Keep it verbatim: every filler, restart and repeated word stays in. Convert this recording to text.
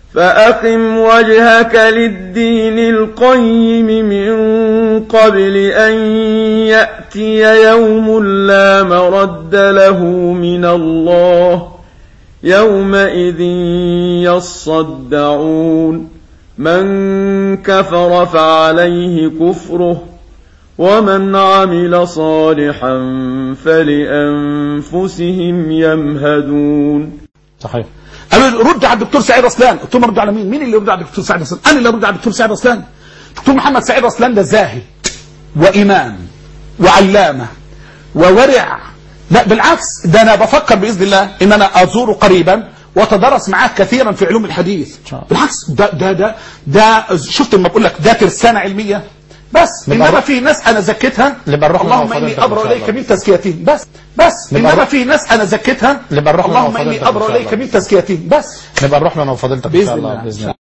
فأقم وجهك للدين القيم من قبل أن يأتي يوم لا مرد له من الله يومئذ يصدعون من كفر فعليه كفره ومن عمل صالحا فلأنفسهم يمهدون. صحيح. قالوا رد على الدكتور سعيد رسلان، قلت لهم رد على مين؟ مين اللي يرد على الدكتور سعيد رسلان؟ انا اللي ارد على الدكتور سعيد رسلان. دكتور محمد سعيد رسلان ده زاهد وامام وعلامه وورع. لا بالعكس، ده انا بفكر باذن الله ان انا ازوره قريبا واتدرس معاه كثيرا في علوم الحديث. بالعكس ده ده ده ده شفت لما بقول لك ده ترسانه علميه بس. انما في ناس انا زكيتها اللهم اني ابرأ اليك من تزكيتهم بس بس انما في ناس انا زكيتها اللهم اني ابرأ اليك من تزكيتهم بس. نبقى نروح لنا وفضيلتك ان شاء الله باذن الله.